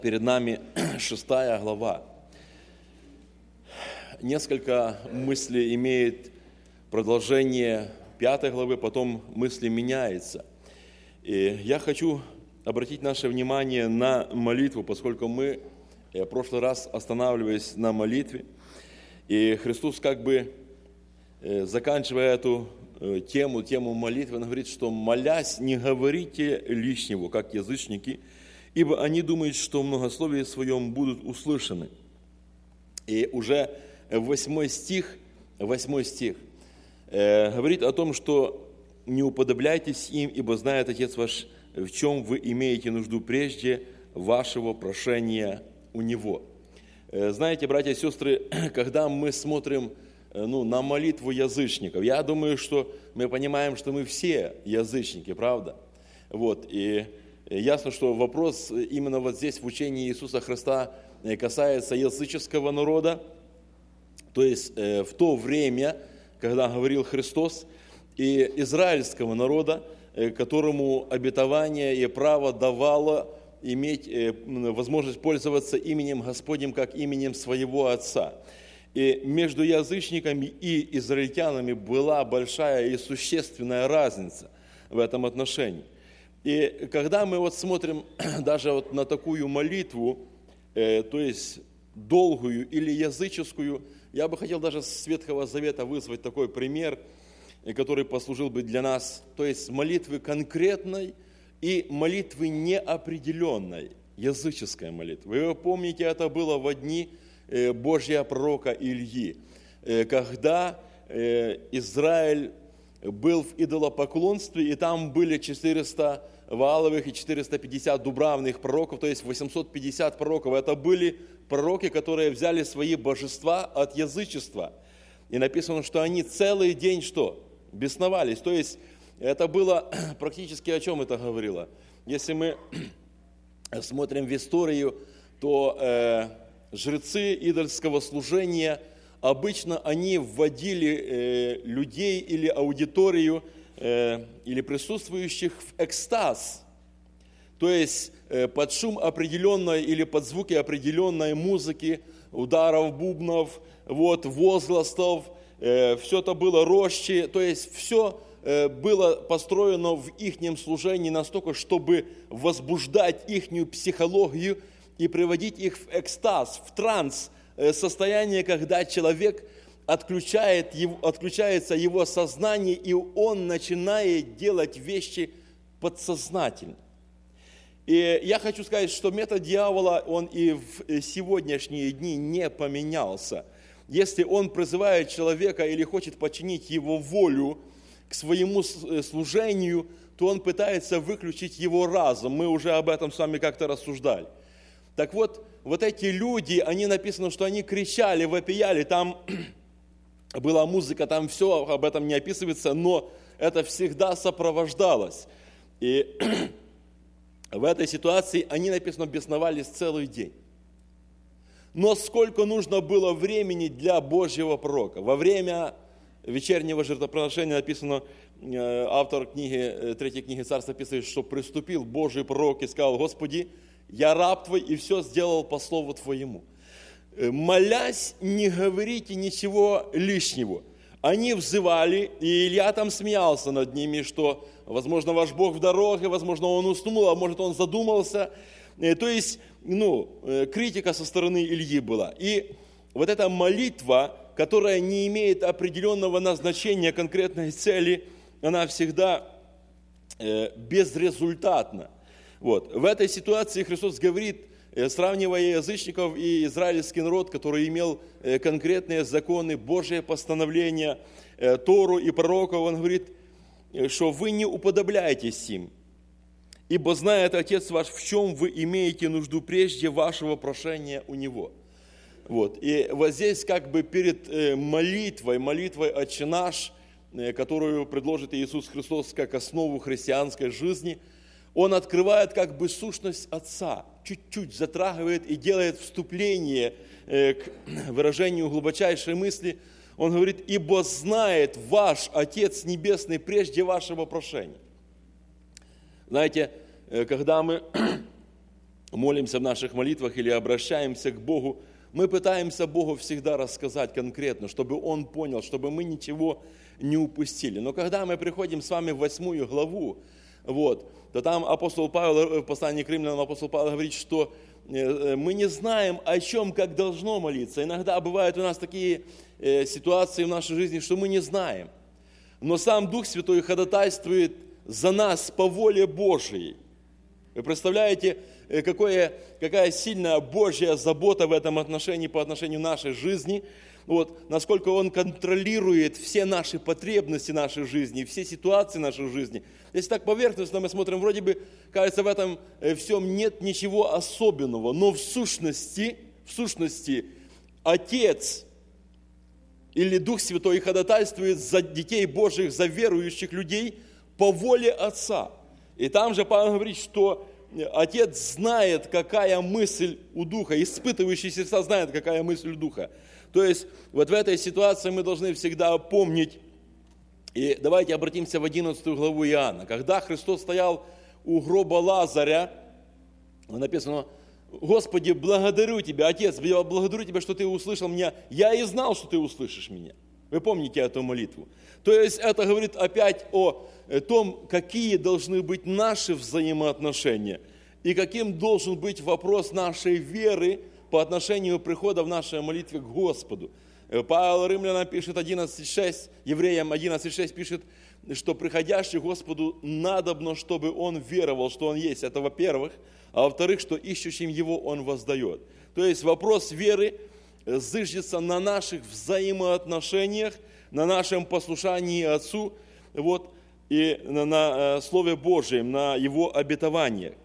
Перед нами 6 глава. Несколько мыслей имеет продолжение 5 главы, потом мысли меняются. И я хочу обратить наше внимание на молитву, поскольку мы в прошлый раз останавливались на молитве. И Христос заканчивая эту тему молитвы, он говорит, что молясь, не говорите лишнего, как язычники, ибо они думают, что в многословии своем будут услышаны. И уже 8 стих говорит о том, что не уподобляйтесь им, ибо знает Отец ваш, в чем вы имеете нужду прежде вашего прошения у Него. Знаете, братья и сестры, когда мы смотрим на молитву язычников, я думаю, что мы понимаем, что мы все язычники, правда? И ясно, что вопрос именно вот здесь в учении Иисуса Христа касается языческого народа, то есть в то время, когда говорил Христос, и израильского народа, которому обетование и право давало иметь возможность пользоваться именем Господним как именем своего Отца. И между язычниками и израильтянами была большая и существенная разница в этом отношении. И когда мы смотрим даже на такую молитву, то есть долгую или языческую, я бы хотел даже с Ветхого Завета вызвать такой пример, который послужил бы для нас, то есть молитвы конкретной и молитвы неопределенной, языческой молитвы. Вы помните, это было во дни Божьего пророка Ильи, когда Израиль был в идолопоклонстве, и там были 400 Вааловых и 450 Дубравных пророков, то есть 850 пророков. Это были пророки, которые взяли свои божества от язычества. И написано, что они целый день бесновались. То есть это было практически, о чем это говорило. Если мы смотрим в историю, то жрецы идольского служения обычно они вводили людей или аудиторию, или присутствующих в экстаз, то есть под шум определенной или под звуки определенной музыки, ударов бубнов, возгласов, все это было рощи, то есть все было построено в ихнем служении настолько, чтобы возбуждать ихнюю психологию и приводить их в экстаз, в транс, состояние, когда человек отключается его сознание, и он начинает делать вещи подсознательно. И я хочу сказать, что метод дьявола, он и в сегодняшние дни не поменялся. Если он призывает человека или хочет подчинить его волю к своему служению, то он пытается выключить его разум. Мы уже об этом с вами как-то рассуждали. Так вот эти люди, они написано, что они кричали, вопияли, там была музыка, там все об этом не описывается, но это всегда сопровождалось. И в этой ситуации они, написано, бесновались целый день. Но сколько нужно было времени для Божьего пророка? Во время вечернего жертвоприношения написано, автор третьей книги Царств описывает, что приступил Божий пророк и сказал: Господи, я раб Твой и все сделал по слову Твоему. Молясь, не говорите ничего лишнего. Они взывали, и Илья там смеялся над ними, что, возможно, ваш Бог в дороге, возможно, он уснул, а может, он задумался. То есть, критика со стороны Ильи была. И вот эта молитва, которая не имеет определенного назначения, конкретной цели, она всегда безрезультатна. В этой ситуации Христос говорит, сравнивая язычников и израильский народ, который имел конкретные законы, Божие постановления, Тору и пророков, он говорит, что вы не уподобляетесь им, ибо знает Отец ваш, в чем вы имеете нужду прежде вашего прошения у Него. И здесь перед молитвой «Отче наш», которую предложит Иисус Христос как основу христианской жизни, Он открывает сущность Отца, чуть-чуть затрагивает и делает вступление к выражению глубочайшей мысли. Он говорит: «Ибо знает ваш Отец Небесный прежде вашего прошения». Знаете, когда мы молимся в наших молитвах или обращаемся к Богу, мы пытаемся Богу всегда рассказать конкретно, чтобы Он понял, чтобы мы ничего не упустили. Но когда мы приходим с вами в 8 главу, то там апостол Павел, в послании к римлянам апостол Павел говорит, что мы не знаем, о чем, как должно молиться. Иногда бывают у нас такие ситуации в нашей жизни, что мы не знаем. Но сам Дух Святой ходатайствует за нас по воле Божией. Вы представляете, какая сильная Божья забота в этом отношении, по отношению к нашей жизни, насколько Он контролирует все наши потребности нашей жизни, все ситуации нашей жизни. Если так поверхностно мы смотрим, вроде бы, кажется, в этом всем нет ничего особенного, но в сущности, Отец или Дух Святой ходатайствует за детей Божьих, за верующих людей по воле Отца. И там же Павел говорит, что Отец знает, какая мысль у Духа, испытывающий сердца знает, какая мысль у Духа. То есть вот в этой ситуации мы должны всегда помнить, и давайте обратимся в 11 главу Иоанна. Когда Христос стоял у гроба Лазаря, написано: «Господи, благодарю Тебя, Отец, я благодарю Тебя, что Ты услышал меня. Я и знал, что Ты услышишь меня». Вы помните эту молитву? То есть это говорит опять о том, какие должны быть наши взаимоотношения и каким должен быть вопрос нашей веры по отношению прихода в нашей молитве к Господу. Павел Римлянам пишет 11.6, Евреям 11.6 пишет, что приходящий к Господу надобно, чтобы он веровал, что Он есть. Это во-первых. А во-вторых, что ищущим Его Он воздает. То есть вопрос веры зыждется на наших взаимоотношениях, на нашем послушании Отцу, и на Слове Божьем, на Его обетованиях.